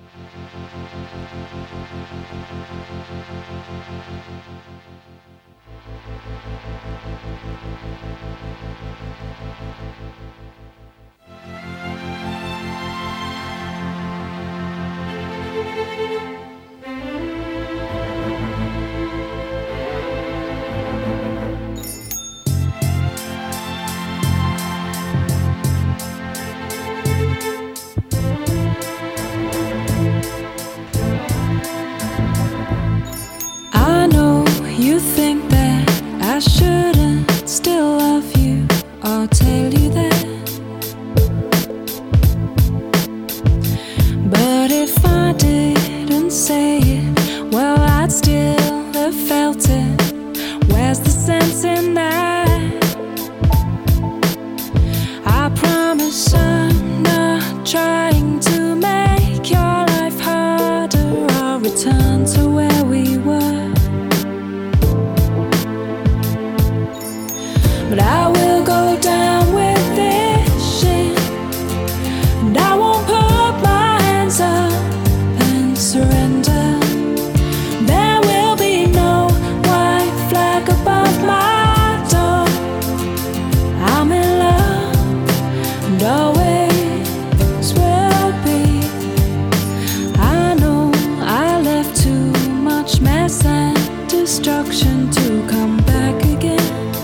I know you think that I shouldn't still love you or tell you that. But if I didn't say it, well, I'd still have felt it. Where's the sense in that? I promise I'm not trying to make your life harder. I'll return to where we were. But I will go down with this shit, and I won't put my hands up and surrender. There will be no white flag above my door. I'm in love and always will be. I know I left too much mess and destruction to come back again.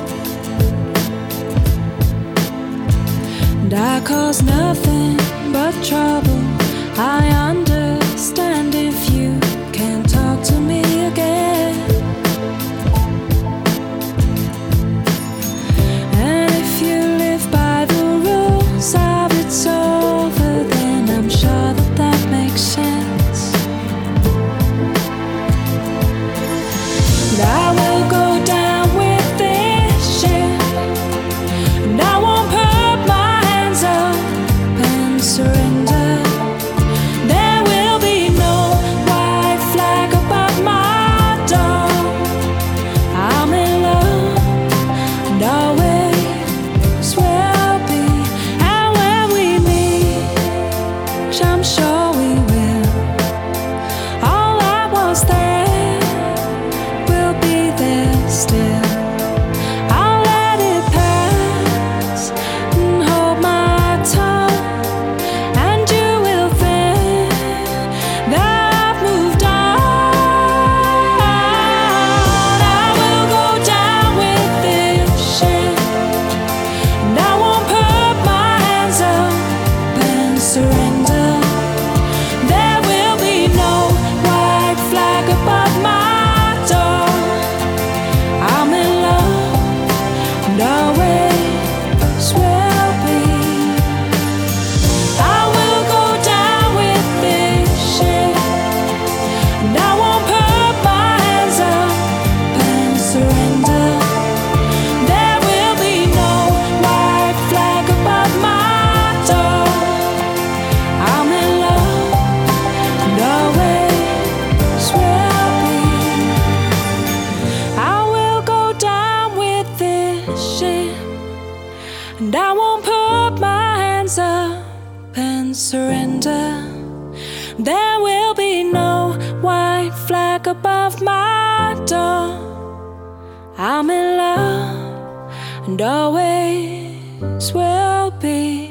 And I cause nothing but trouble. I understand if you can't talk to me again. And if you live by the rules of it's over, then I'm sure that that makes sense. And I will go down with this shit, and I won't put my hands up and surrender. There will be no white flag above my door. I'm in love and always will be. And when we meet, which I'm sure we will, all that was there will be there still. I'll let it pass and hold my tongue, and you will think that I've moved on. I will go down with this shit, and I won't put my hands up and surrender. There will be no white flag above my door. I'm in love and always will be. I will go down with this shit, and I won't put my hands up and surrender. There will be no white flag above my door. I'm in love and always will be. I will go down with this shit, and I won't put my hands up and surrender. There will be no white flag above my door. I'm in love and always will be.